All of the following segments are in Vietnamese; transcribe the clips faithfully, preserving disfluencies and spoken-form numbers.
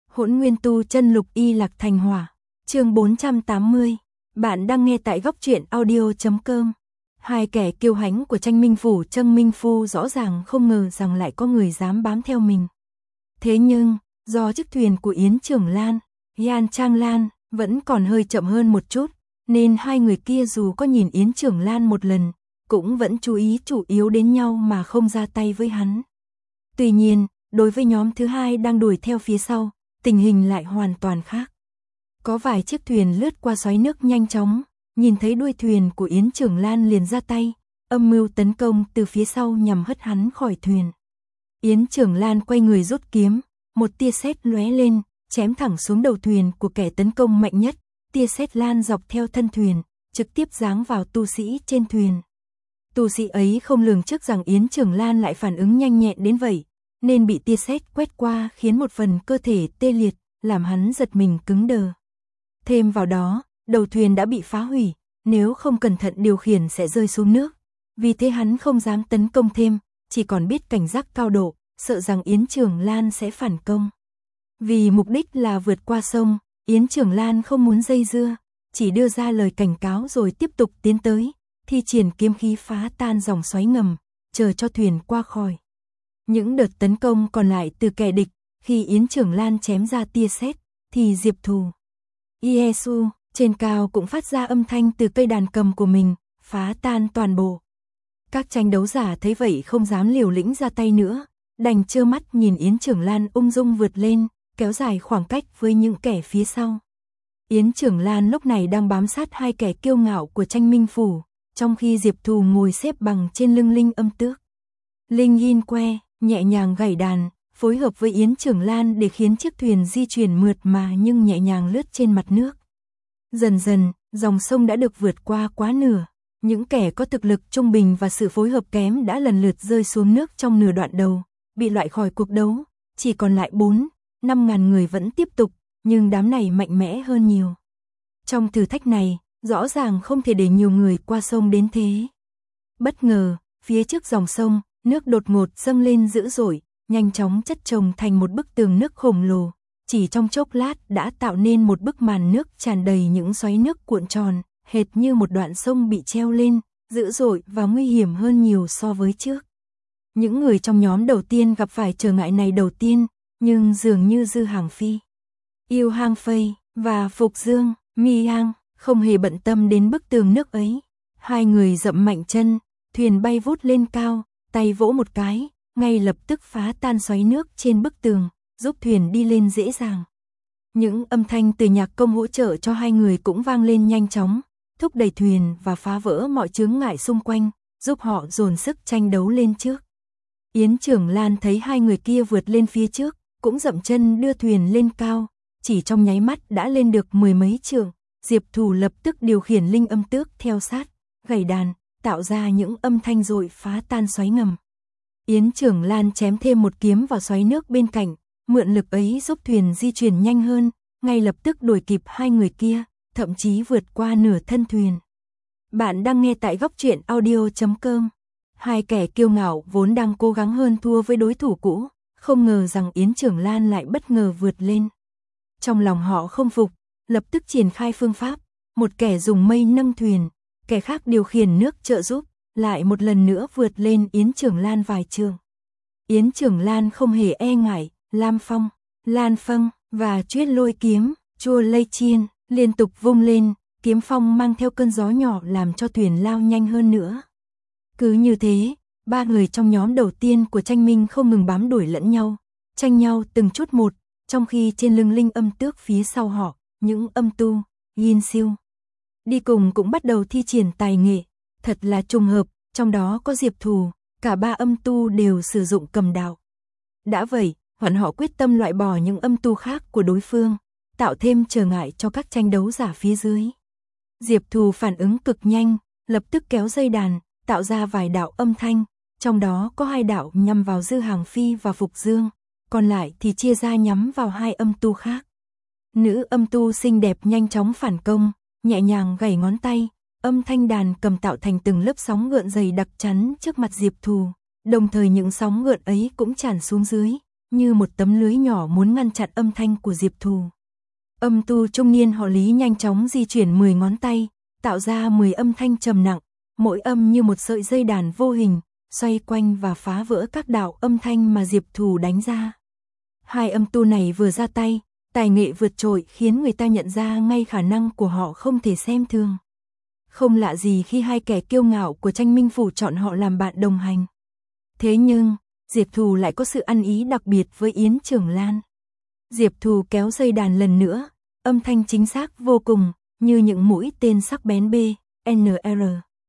Hỗn Nguyên Tu Chân Lục Y Lạc Thành Hỏa, chương bốn trăm tám mươi. Bạn đang nghe tại góc truyện audio chấm com. Hai kẻ kiêu hãnh của Tranh Minh Phủ Trâng Minh Phu rõ ràng không ngờ rằng lại có người dám bám theo mình. Thế nhưng, do chiếc thuyền của Yến Trưởng Lan, Yan Trang Lan vẫn còn hơi chậm hơn một chút, nên hai người kia dù có nhìn Yến Trưởng Lan một lần, cũng vẫn chú ý chủ yếu đến nhau mà không ra tay với hắn. Tuy nhiên, đối với nhóm thứ hai đang đuổi theo phía sau, tình hình lại hoàn toàn khác. Có vài chiếc thuyền lướt qua xoáy nước nhanh chóng, nhìn thấy đuôi thuyền của Yến Trưởng Lan liền ra tay, âm mưu tấn công từ phía sau nhằm hất hắn khỏi thuyền. Yến Trưởng Lan quay người rút kiếm, một tia sét lóe lên, chém thẳng xuống đầu thuyền của kẻ tấn công mạnh nhất, tia sét lan dọc theo thân thuyền, trực tiếp giáng vào tu sĩ trên thuyền. Tu sĩ ấy không lường trước rằng Yến Trưởng Lan lại phản ứng nhanh nhẹn đến vậy, nên bị tia sét quét qua khiến một phần cơ thể tê liệt, làm hắn giật mình cứng đờ. Thêm vào đó, đầu thuyền đã bị phá hủy, nếu không cẩn thận điều khiển sẽ rơi xuống nước. Vì thế hắn không dám tấn công thêm, chỉ còn biết cảnh giác cao độ, sợ rằng Yến Trưởng Lan sẽ phản công. Vì mục đích là vượt qua sông, Yến Trưởng Lan không muốn dây dưa, chỉ đưa ra lời cảnh cáo rồi tiếp tục tiến tới, thi triển kiếm khí phá tan dòng xoáy ngầm, chờ cho thuyền qua khỏi. Những đợt tấn công còn lại từ kẻ địch, khi Yến Trưởng Lan chém ra tia sét, thì Diệp Thù, Iesu trên cao cũng phát ra âm thanh từ cây đàn cầm của mình, phá tan toàn bộ. Các tranh đấu giả thấy vậy không dám liều lĩnh ra tay nữa, đành trơ mắt nhìn Yến Trưởng Lan ung dung vượt lên, kéo dài khoảng cách với những kẻ phía sau. Yến Trưởng Lan lúc này đang bám sát hai kẻ kiêu ngạo của Tranh Minh Phủ, trong khi Diệp Thù ngồi xếp bằng trên lưng Linh Âm Tước. Linh Yin que nhẹ nhàng gảy đàn, phối hợp với Yến Trưởng Lan để khiến chiếc thuyền di chuyển mượt mà nhưng nhẹ nhàng lướt trên mặt nước. Dần dần, dòng sông đã được vượt qua quá nửa, những kẻ có thực lực trung bình và sự phối hợp kém đã lần lượt rơi xuống nước trong nửa đoạn đầu, bị loại khỏi cuộc đấu, chỉ còn lại bốn, năm ngàn người vẫn tiếp tục, nhưng đám này mạnh mẽ hơn nhiều. Trong thử thách này, rõ ràng không thể để nhiều người qua sông đến thế. Bất ngờ, phía trước dòng sông, nước đột ngột dâng lên dữ dội, nhanh chóng chất chồng thành một bức tường nước khổng lồ, chỉ trong chốc lát đã tạo nên một bức màn nước tràn đầy những xoáy nước cuộn tròn, hệt như một đoạn sông bị treo lên, dữ dội và nguy hiểm hơn nhiều so với trước. Những người trong nhóm đầu tiên gặp phải trở ngại này đầu tiên, nhưng dường như Dư Hàng Phi, Yêu Hang Phây và Phục Dương, Mi Yang không hề bận tâm đến bức tường nước ấy. Hai người dậm mạnh chân, thuyền bay vút lên cao, tay vỗ một cái, ngay lập tức phá tan xoáy nước trên bức tường, giúp thuyền đi lên dễ dàng. Những âm thanh từ nhạc công hỗ trợ cho hai người cũng vang lên nhanh chóng, thúc đẩy thuyền và phá vỡ mọi chướng ngại xung quanh, giúp họ dồn sức tranh đấu lên trước. Yến Trưởng Lan thấy hai người kia vượt lên phía trước, cũng dậm chân đưa thuyền lên cao, chỉ trong nháy mắt đã lên được mười mấy trượng. Diệp Thù lập tức điều khiển Linh Âm Tước theo sát, gảy đàn, tạo ra những âm thanh dội phá tan xoáy ngầm. Yến Trưởng Lan chém thêm một kiếm vào xoáy nước bên cạnh, mượn lực ấy giúp thuyền di chuyển nhanh hơn, ngay lập tức đuổi kịp hai người kia, thậm chí vượt qua nửa thân thuyền. Bạn đang nghe tại góc truyện audio chấm com. Hai kẻ kiêu ngạo vốn đang cố gắng hơn thua với đối thủ cũ, không ngờ rằng Yến Trưởng Lan lại bất ngờ vượt lên. Trong lòng họ không phục, lập tức triển khai phương pháp, một kẻ dùng mây nâng thuyền, kẻ khác điều khiển nước trợ giúp, lại một lần nữa vượt lên Yến Trưởng Lan vài trượng. Yến Trưởng Lan không hề e ngại, Lam Phong, Lan Phâng và Chuyết Lôi kiếm, Chua Lây Chiên liên tục vung lên, kiếm phong mang theo cơn gió nhỏ làm cho thuyền lao nhanh hơn nữa. Cứ như thế, ba người trong nhóm đầu tiên của Tranh Minh không ngừng bám đuổi lẫn nhau, tranh nhau từng chút một, trong khi trên lưng Linh Âm Tước phía sau họ, những âm tu, Yin Siêu đi cùng cũng bắt đầu thi triển tài nghệ, thật là trùng hợp, trong đó có Diệp Thù, cả ba âm tu đều sử dụng cầm đạo. Đã vậy, bọn họ quyết tâm loại bỏ những âm tu khác của đối phương, tạo thêm trở ngại cho các tranh đấu giả phía dưới. Diệp Thù phản ứng cực nhanh, lập tức kéo dây đàn, tạo ra vài đạo âm thanh, trong đó có hai đạo nhằm vào Dư Hàng Phi và Phục Dương, còn lại thì chia ra nhắm vào hai âm tu khác. Nữ âm tu xinh đẹp nhanh chóng phản công, nhẹ nhàng gảy ngón tay, âm thanh đàn cầm tạo thành từng lớp sóng gợn dày đặc chắn trước mặt Diệp Thù, đồng thời những sóng gợn ấy cũng tràn xuống dưới, như một tấm lưới nhỏ muốn ngăn chặn âm thanh của Diệp Thù. Âm tu trung niên họ Lý nhanh chóng di chuyển mười ngón tay, tạo ra mười âm thanh trầm nặng, mỗi âm như một sợi dây đàn vô hình, xoay quanh và phá vỡ các đạo âm thanh mà Diệp Thù đánh ra. Hai âm tu này vừa ra tay, tài nghệ vượt trội khiến người ta nhận ra ngay khả năng của họ không thể xem thường. Không lạ gì khi hai kẻ kiêu ngạo của Tranh Minh Phủ chọn họ làm bạn đồng hành. Thế nhưng, Diệp Thù lại có sự ăn ý đặc biệt với Yến Trường Lan. Diệp Thù kéo dây đàn lần nữa, âm thanh chính xác vô cùng, như những mũi tên sắc bén B, N R.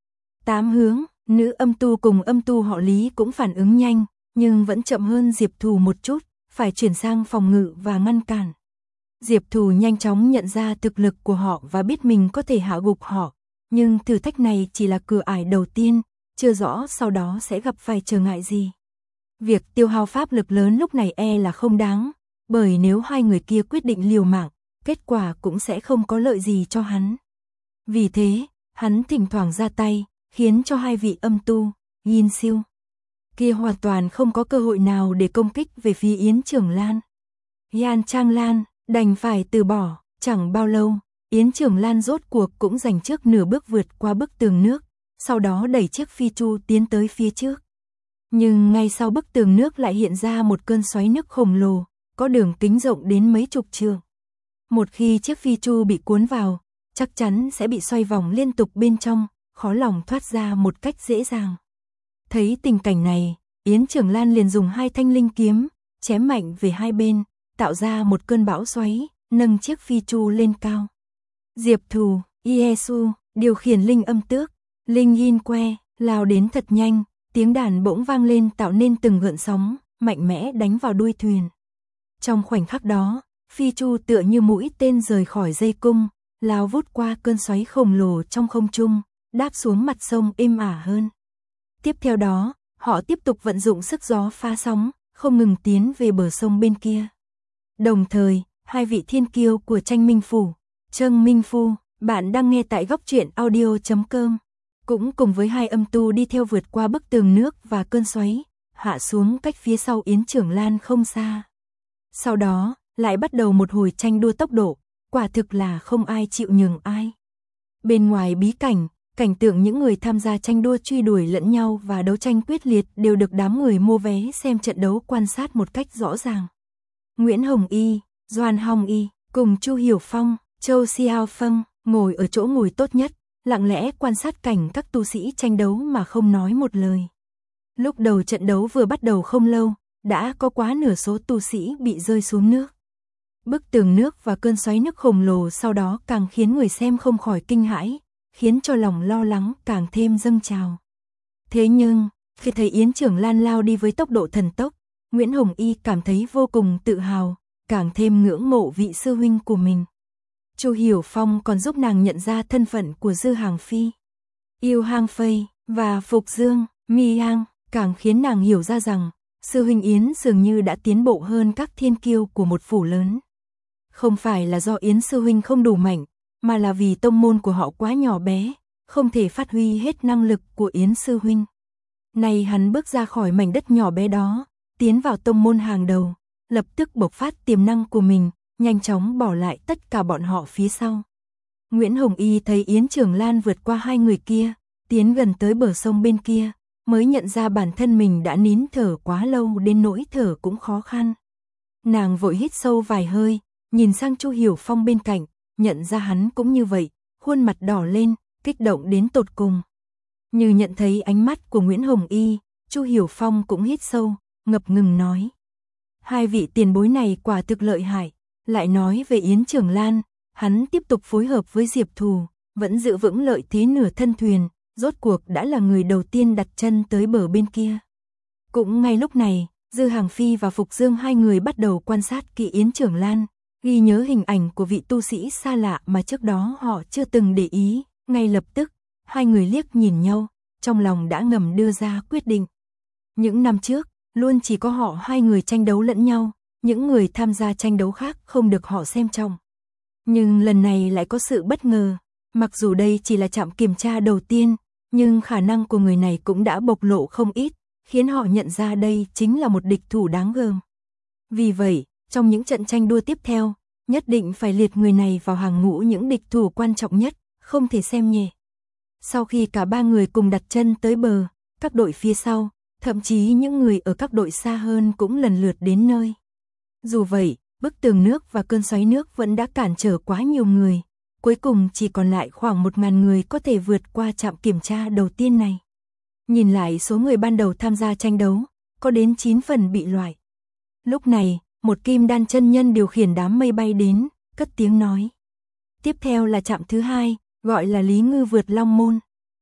Tám hướng, nữ âm tu cùng âm tu họ Lý cũng phản ứng nhanh, nhưng vẫn chậm hơn Diệp Thù một chút, phải chuyển sang phòng ngự và ngăn cản. Diệp Thù nhanh chóng nhận ra thực lực của họ và biết mình có thể hạ gục họ, nhưng thử thách này chỉ là cửa ải đầu tiên, chưa rõ sau đó sẽ gặp phải trở ngại gì. Việc tiêu hao pháp lực lớn lúc này e là không đáng, bởi nếu hai người kia quyết định liều mạng, kết quả cũng sẽ không có lợi gì cho hắn. Vì thế, hắn thỉnh thoảng ra tay, khiến cho hai vị âm tu, Yin Siêu kia hoàn toàn không có cơ hội nào để công kích về phía Yến Trường Lan. Yan Trang Lan đành phải từ bỏ, chẳng bao lâu, Yến Trường Lan rốt cuộc cũng giành trước nửa bước vượt qua bức tường nước, sau đó đẩy chiếc phi chu tiến tới phía trước. Nhưng ngay sau bức tường nước lại hiện ra một cơn xoáy nước khổng lồ, có đường kính rộng đến mấy chục trượng. Một khi chiếc phi chu bị cuốn vào, chắc chắn sẽ bị xoay vòng liên tục bên trong, khó lòng thoát ra một cách dễ dàng. Thấy tình cảnh này, Yến Trường Lan liền dùng hai thanh linh kiếm, chém mạnh về hai bên, tạo ra một cơn bão xoáy, nâng chiếc phi chu lên cao. Diệp Thù, Iesu, điều khiển linh âm tước, linh yin que, lao đến thật nhanh, tiếng đàn bỗng vang lên tạo nên từng gợn sóng, mạnh mẽ đánh vào đuôi thuyền. Trong khoảnh khắc đó, phi chu tựa như mũi tên rời khỏi dây cung, lao vút qua cơn xoáy khổng lồ trong không trung, đáp xuống mặt sông êm ả hơn. Tiếp theo đó, họ tiếp tục vận dụng sức gió phá sóng, không ngừng tiến về bờ sông bên kia. Đồng thời, hai vị thiên kiêu của Tranh Minh Phủ, Trâng Minh Phu, bạn đang nghe tại góc truyện audio chấm com, cũng cùng với hai âm tu đi theo vượt qua bức tường nước và cơn xoáy, hạ xuống cách phía sau Yến Trường Lan không xa. Sau đó, lại bắt đầu một hồi tranh đua tốc độ, quả thực là không ai chịu nhường ai. Bên ngoài bí cảnh, cảnh tượng những người tham gia tranh đua truy đuổi lẫn nhau và đấu tranh quyết liệt đều được đám người mua vé xem trận đấu quan sát một cách rõ ràng. Nguyễn Hồng Y, Doan Hồng Y, cùng Chu Hiểu Phong, Châu Xiao Phâng, ngồi ở chỗ ngồi tốt nhất, lặng lẽ quan sát cảnh các tu sĩ tranh đấu mà không nói một lời. Lúc đầu trận đấu vừa bắt đầu không lâu, đã có quá nửa số tu sĩ bị rơi xuống nước. Bức tường nước và cơn xoáy nước khổng lồ sau đó càng khiến người xem không khỏi kinh hãi, khiến cho lòng lo lắng càng thêm dâng trào. Thế nhưng, khi thấy Yến Trường Lan lao đi với tốc độ thần tốc, Nguyễn Hồng Y cảm thấy vô cùng tự hào, càng thêm ngưỡng mộ vị sư huynh của mình. Chu Hiểu Phong còn giúp nàng nhận ra thân phận của Dư Hàng Phi, Yêu Hang Phây và Phục Dương, Mi Yang, càng khiến nàng hiểu ra rằng sư huynh Yến dường như đã tiến bộ hơn các thiên kiêu của một phủ lớn. Không phải là do Yến sư huynh không đủ mạnh, mà là vì tông môn của họ quá nhỏ bé, không thể phát huy hết năng lực của Yến sư huynh. Nay hắn bước ra khỏi mảnh đất nhỏ bé đó, tiến vào tông môn hàng đầu, lập tức bộc phát tiềm năng của mình, nhanh chóng bỏ lại tất cả bọn họ phía sau. Nguyễn Hồng Y thấy Yến Trường Lan vượt qua hai người kia, tiến gần tới bờ sông bên kia, mới nhận ra bản thân mình đã nín thở quá lâu đến nỗi thở cũng khó khăn. Nàng vội hít sâu vài hơi, nhìn sang Chu Hiểu Phong bên cạnh, nhận ra hắn cũng như vậy, khuôn mặt đỏ lên, kích động đến tột cùng. Như nhận thấy ánh mắt của Nguyễn Hồng Y, Chu Hiểu Phong cũng hít sâu, ngập ngừng nói: hai vị tiền bối này quả thực lợi hại. Lại nói về Yến Trường Lan, hắn tiếp tục phối hợp với Diệp Thù, vẫn giữ vững lợi thế nửa thân thuyền, rốt cuộc đã là người đầu tiên đặt chân tới bờ bên kia. Cũng ngay lúc này, Dư Hàng Phi và Phục Dương hai người bắt đầu quan sát kỹ Yến Trường Lan, ghi nhớ hình ảnh của vị tu sĩ xa lạ mà trước đó họ chưa từng để ý. Ngay lập tức, hai người liếc nhìn nhau, trong lòng đã ngầm đưa ra quyết định. Những năm trước, luôn chỉ có họ hai người tranh đấu lẫn nhau, những người tham gia tranh đấu khác không được họ xem trọng. Nhưng lần này lại có sự bất ngờ, mặc dù đây chỉ là trạm kiểm tra đầu tiên, nhưng khả năng của người này cũng đã bộc lộ không ít, khiến họ nhận ra đây chính là một địch thủ đáng gờm. Vì vậy, trong những trận tranh đua tiếp theo, nhất định phải liệt người này vào hàng ngũ những địch thủ quan trọng nhất, không thể xem nhẹ. Sau khi cả ba người cùng đặt chân tới bờ, các đội phía sau, thậm chí những người ở các đội xa hơn cũng lần lượt đến nơi. Dù vậy, bức tường nước và cơn xoáy nước vẫn đã cản trở quá nhiều người, cuối cùng chỉ còn lại khoảng một nghìn người có thể vượt qua trạm kiểm tra đầu tiên này. Nhìn lại số người ban đầu tham gia tranh đấu, có đến chín phần bị loại. Lúc này, một kim đan chân nhân điều khiển đám mây bay đến, cất tiếng nói. Tiếp theo là trạm thứ hai, gọi là Lý Ngư vượt Long Môn.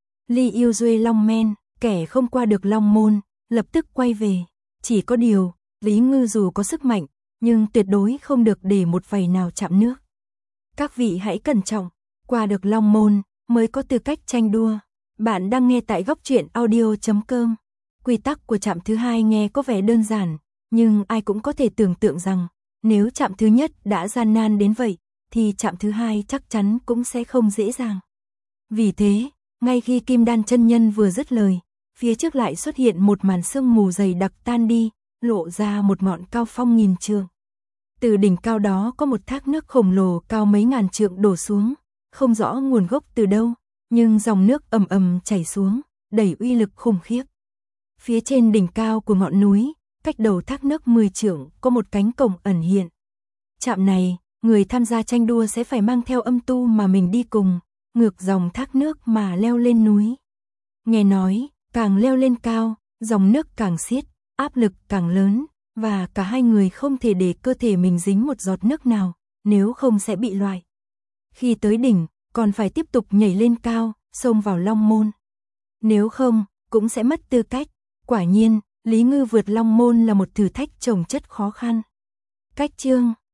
Lý yêu duê Long Men, kẻ không qua được Long Môn, lập tức quay về. Chỉ có điều, Lý Ngư dù có sức mạnh, nhưng tuyệt đối không được để một vầy nào chạm nước. Các vị hãy cẩn trọng, qua được Long Môn mới có tư cách tranh đua. Bạn đang nghe tại góc truyện audio chấm com. Quy tắc của trạm thứ hai nghe có vẻ đơn giản, nhưng ai cũng có thể tưởng tượng rằng, nếu trạm thứ nhất đã gian nan đến vậy, thì trạm thứ hai chắc chắn cũng sẽ không dễ dàng. Vì thế, ngay khi Kim Đan chân nhân vừa dứt lời, phía trước lại xuất hiện một màn sương mù dày đặc tan đi, lộ ra một ngọn cao phong nghìn trượng. Từ đỉnh cao đó có một thác nước khổng lồ cao mấy ngàn trượng đổ xuống, không rõ nguồn gốc từ đâu, nhưng dòng nước ầm ầm chảy xuống, đầy uy lực khủng khiếp. Phía trên đỉnh cao của ngọn núi, cách đầu thác nước mười trượng có một cánh cổng ẩn hiện. Trạm này, người tham gia tranh đua sẽ phải mang theo âm tu mà mình đi cùng, ngược dòng thác nước mà leo lên núi. Nghe nói, càng leo lên cao, dòng nước càng xiết, áp lực càng lớn, và cả hai người không thể để cơ thể mình dính một giọt nước nào, nếu không sẽ bị loại. Khi tới đỉnh, còn phải tiếp tục nhảy lên cao, xông vào Long Môn. Nếu không, cũng sẽ mất tư cách. Quả nhiên, Lý Ngư vượt Long Môn là một thử thách chồng chất khó khăn. Cách chương